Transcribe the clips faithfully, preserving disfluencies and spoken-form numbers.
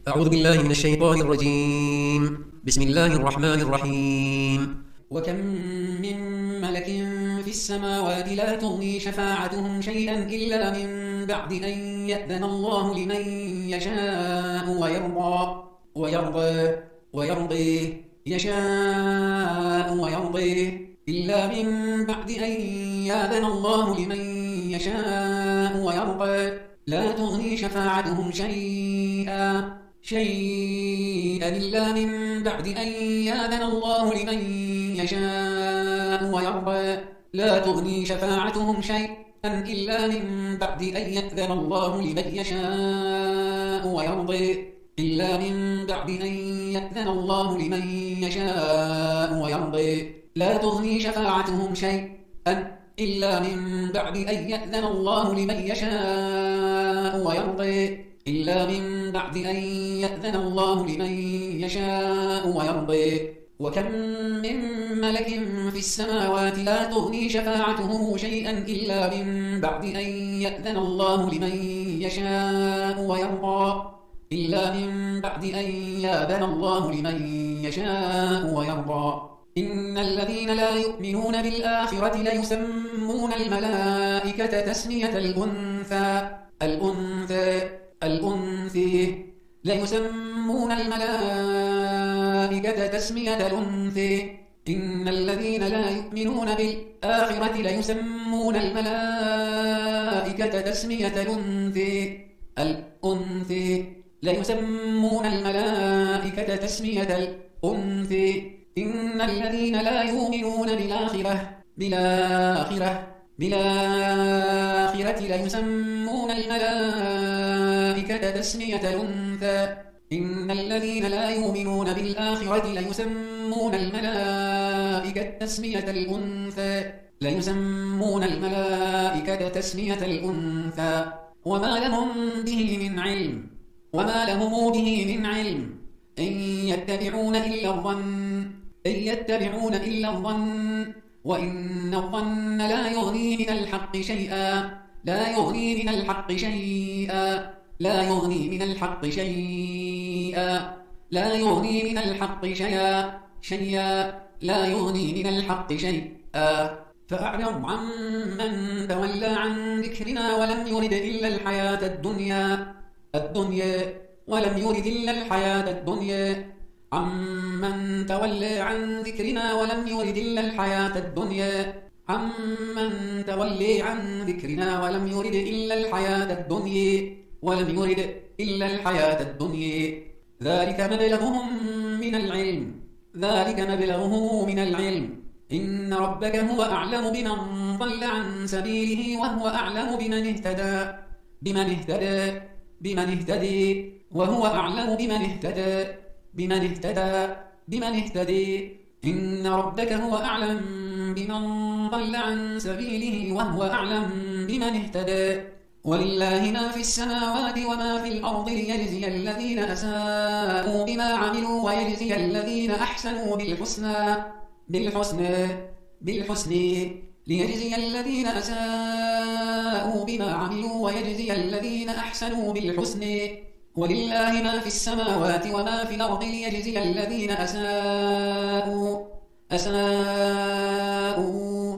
أعوذ بالله من الشيطان الرجيم. بسم الله الرحمن الرحيم. وكم من ملك في السماوات لا تغني شفاعتهم شيئا إلا من بعد أن يأذن الله لمن يشاء ويرضى ويرضى ويرضي يشاء ويرضي إلا من بعد أن يأذن الله لمن يشاء ويرضى لا تغني شفاعتهم شيئا شيئا إلا من بعد أن يأذن الله لمن يشاء ويرضى لا تغني شفاعتهم شيئا إلا من بعد أن يأذن الله لمن يشاء ويرضى إلا من بعد أن يأذن الله لمن يشاء ويرضى لا تغني شفاعتهم شيئا إلا من بعد أن يأذن الله لمن يشاء ويرضى إلا من بعد أن يأذن الله لمن يشاء ويرضى وكم من ملك في السماوات لا تغني شفاعتهم شيئا إلا من بعد أن يأذن الله لمن يشاء ويرضى إلا من بعد أن يأذن الله لمن يشاء ويرضى إن الذين لا يؤمنون بالآخرة ليسمون الملائكة تسمية الأنثى الأنثى الأنثى ليسمون الملائكة تسمية الأنثى إن الذين لا يؤمنون بالآخرة ليسمون الملائكة تسمية الأنثى الأنثى ليسمون الملائكة تسمية الأنثى إن الذين لا يؤمنون بالآخرة بالآخرة بالآخرة ليسمون الملائكة تسمية الأنثى إن الذين لا يؤمنون بالآخرة ليسمون الملائكة تسمية الأنثى ليسمون الملائكة تسمية الأنثى وما لهم به من علم وما لهم به من علم إن يتبعون إلا الظن إن يتبعون إلا الظن وإن الظن لا يغني من الحق شيئا لا يغني من الحق شيئا لا يغني من الحق شيئا لا يغني من الحق شيئا شيئا لا يغني من الحق شيئا فأعرض عمن تولى عن ذكرنا ولم يرد إلا الحياة الدنيا الدنيا ولم يرد إلا الحياة الدنيا عمن تولى عن ذكرنا ولم يرد إلا الحياة الدنيا عمن تولى عن ذكرنا ولم يرد إلا الحياة الدنيا ولم يرد إلا الحياة الدنيا ذلك مبلغهم من العلم ذلك مبلغهم من العلم إن ربك هو أعلم بمن ضل عن سبيله وهو أعلم بمن اهتدى بمن اهتدى بمن اهتدي وهو أعلم بمن اهتدى بمن اهتدى بمن اهتدي إن ربك هو أعلم بمن ضل عن سبيله وهو أعلم بمن اهتدى ولله ما في السماوات وما في الأرض ليجزي الذين أساءوا بما عملوا ويجزي الذين أحسنوا بالحسنى بالحسنى بالحسنى ليجزي الذين أساءوا بما عملوا ويجزي الذين أحسنوا بالحسنى ولله ما في السماوات وما في الأرض ليجزي الذين أساءوا أساءوا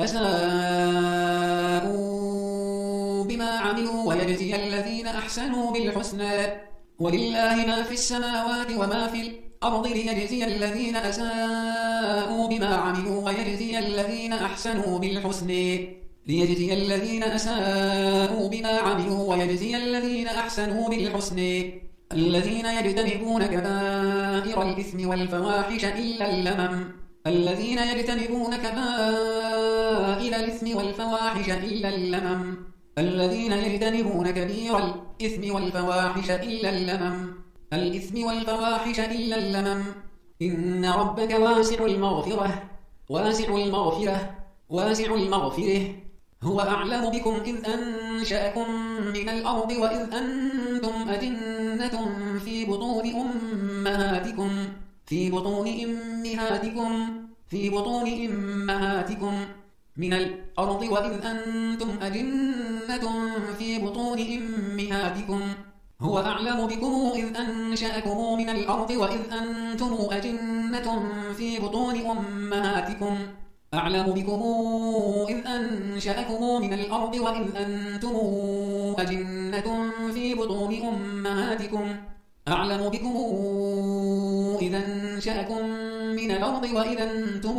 أساءوا بما عملوا ويجزي الذين أحسنوا بالحسنى ولله ما في السماوات وما في الأرض ليجزي الذين أساءوا بما عملوا ويجزي الذين أحسنوا بالحسنى ليجزي الذين أساءوا بما عملوا ويجزي الذين أحسنوا بالحسنى الذين يجتنبون كبائر الإثم والفواحش إلا اللمم الذين يجتنبون كبائر الإثم والفواحش إلا اللمم الذين يجتنبون كبير الإثم والفواحش إلا اللمم الإثم والفواحش إلا اللمم إن ربك واسع المغفرة واسع المغفرة واسع المغفرة هو أعلم بكم إذ أنشأكم من الأرض وإذ أنتم أجنة في بطون أمهاتكم في بطون أمهاتكم في بطون أمهاتكم من الأرض وإذ أنتم أجنة في بطون أمهاتكم هو أعلم بكم إذ أنشأكم من الأرض وإذ أنتم أجنة في بطون أمهاتكم أعلم بكم إذ أنشأكم من الأرض وإذ أنتم أجنة في بطون أمهاتكم أعلم بكم إذ أنشأكم من الأرض وإذ أنتم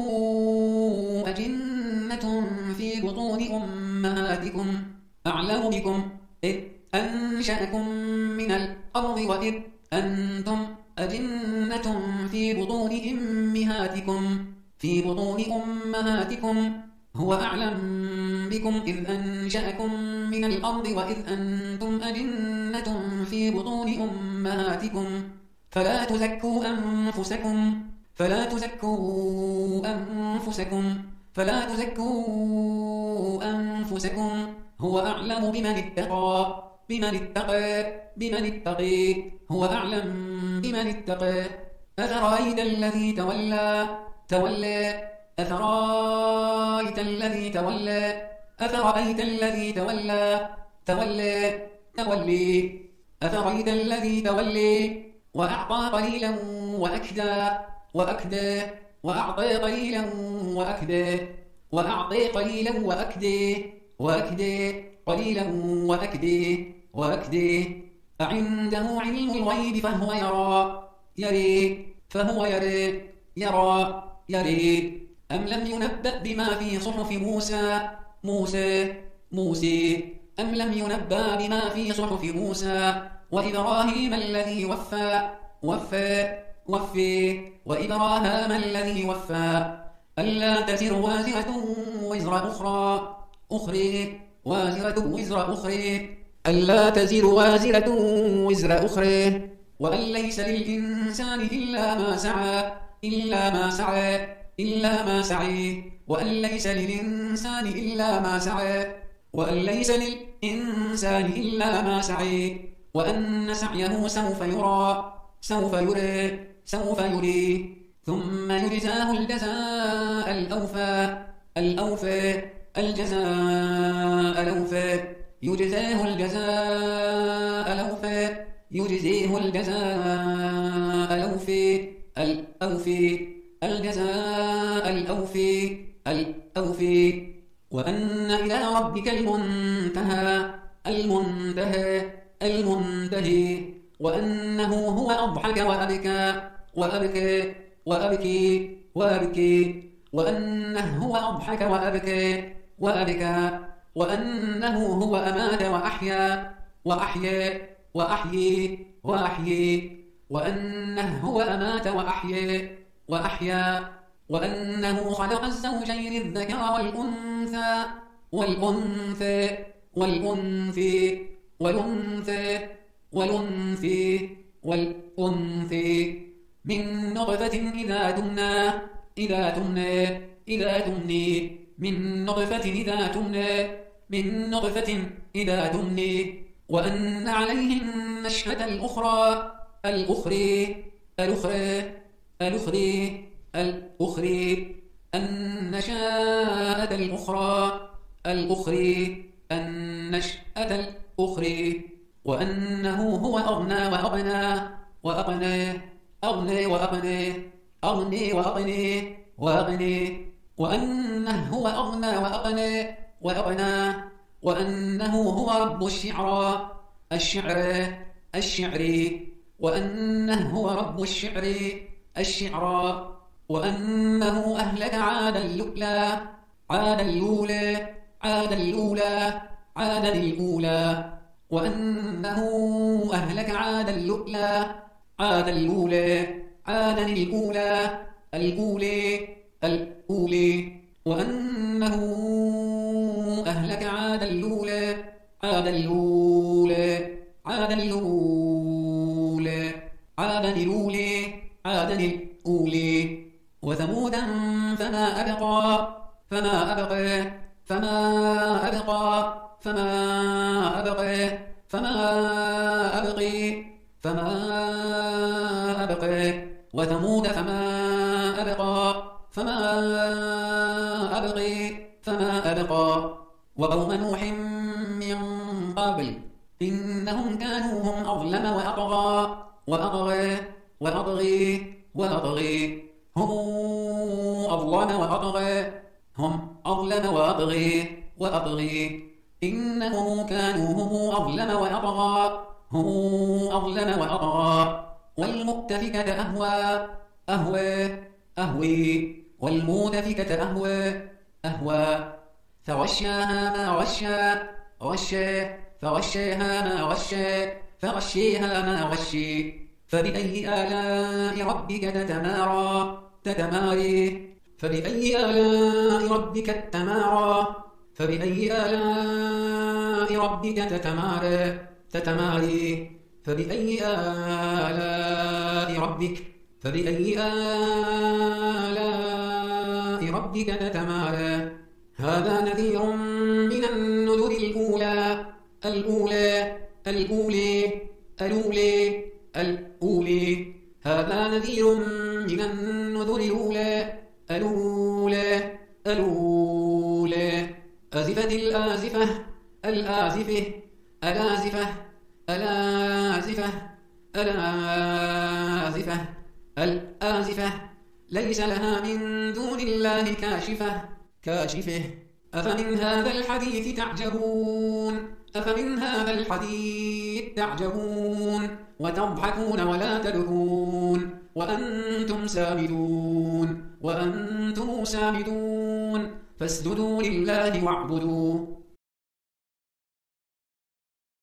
أجنة في بطون أمهاتكم أعلم بكم إذ أنشأكم من الأرض وإذ أنتم أجنة في بطون أمهاتكم في بطون أمهاتكم هو أعلم بكم إذ أنشأكم من الأرض وإذ أنتم أجنة في بطون أمهاتكم فلا تزكوا أنفسكم فلا تزكوا أنفسكم فلا تزكوا أنفسكم هو أعلم بمن اتقى بمن اتقى بمن اتقي هو أعلم بمن اتقى أفرأيت الذي تولى تولى أفرأيت الذي تولى أفرأيت الذي تولى تولى تولي أفرأيت الذي تولي وأعطى قليلا وأكدى وأكدى وأعطى قليلا وأكدى وأعطي قليلا وأكدى وأكدى قليلا وأكدى وأكدى أعنده علم الغيب فهو يرى يري فهو يري يرى يري أم لم ينبأ بما في صحف موسى موسى موسى أم لم ينبأ بما في صحف موسى وإبراهيم الذي وفى وفى وفي وإبراهام الذي وفى ألا تزر وازرة وزر أخرى أخرى وازرة وزر أخرى ألا تزر وازرة وزر أخرى وأن ليس للإنسان إلا ما سعى إلا ما سعى إلا ما سعي وأن ليس للإنسان إلا ما سعى وأن ليس للإنسان إلا ما سعي وأن سعيه سوف يرى سوف يرى سوف يري ثم يجزاه الجزاء الأوفى الأوفى الجزاء الأوفى يجزاه الجزاء الأوفى يجزيه الجزاء الأوفى الأوفى الجزاء الأوفى الأوفى وأن إلى ربك المنتهى المنتهى المنتهي وأنه هو أضحك وأبكى وأبكى وأبكي وأبكي وأنه هو أضحك وأبكى وأبكى وأنه هو أمات وأحيا وأحيا وأحيي وأحيي وأنه هو أمات وأحيا وأحيا وأنه خلق الزوجين الذكر والأنثى والأنثى والأنثى والأنثى والأنثى والأنثى من نطفة إذا تمنى إذا تمنى إذا تمني من نطفة إذا تمنى من نطفة إذا تمني وأن عليه النشأة الأخرى الأخرى الأخرى الأخرى الأخرى النشأة الأخرى الأخرى النشأة الأخرى وأنه هو أغنى وأغنى وأغنى أغنى وأغنى أغنى وأغنى وأغنى وأنه هو أغنى وأغنى وأغنى وأنه هو رب الشعرى الشعر الشعر وأنه هو رب الشعر الشعرى وأنه أهلك عاد اللؤلى عاد الأولى عاد الأولى عاد الأولى وأنه أهلك عاد اللؤلى عاد الأولى عاد الأولى الأولى الأولى وأنه أهلك عاد الأولى عاد الأولى عاد الأولى عاد الأولى عاد الأولى وثمودا فما أبقى فما أبقى فما أبقى فما أبقى فما أبقي فما أبقى وثمود فما أبقى فما أبقي فما أبقى وقوم نوح من قبل إنهم كانوا هم أظلم وأطغى وأطغى وأطغي وأطغي هم أظلم وأطغى هم أظلم وأطغي وأطغي إنهم كانوا هم أظلم وأطغى هم أظلم وأطغى والمؤتفكة أهوى أهوى أهوي والمؤتفكة أهوى أهوى فغشاها ما غشى غشى فغشاها ما غشى فغشيها ما غشي فبأي آلاء ربك تتمارى تتماري فبأي آلاء ربك تتمارى فبأي آلاء ربك تتمارى تتماري فبأي آلاء ربك فبأي آلاء ربك تتمارى هذا نذير من النذر الأولى الأولى الأولى الأولى الأولى هذا نذير من النذر الأولى الأولى الأولى أزفت الآزفة الآزفة الآزفة الآزفة الآزفة الآزفة ليس لها من دون الله كاشفة كاشفة أفمن هذا الحديث تعجبون أفمن هذا الحديث تعجبون وتضحكون ولا تبكون وأنتم سامدون وأنتم سامدون فاسجدوا لله واعبدوا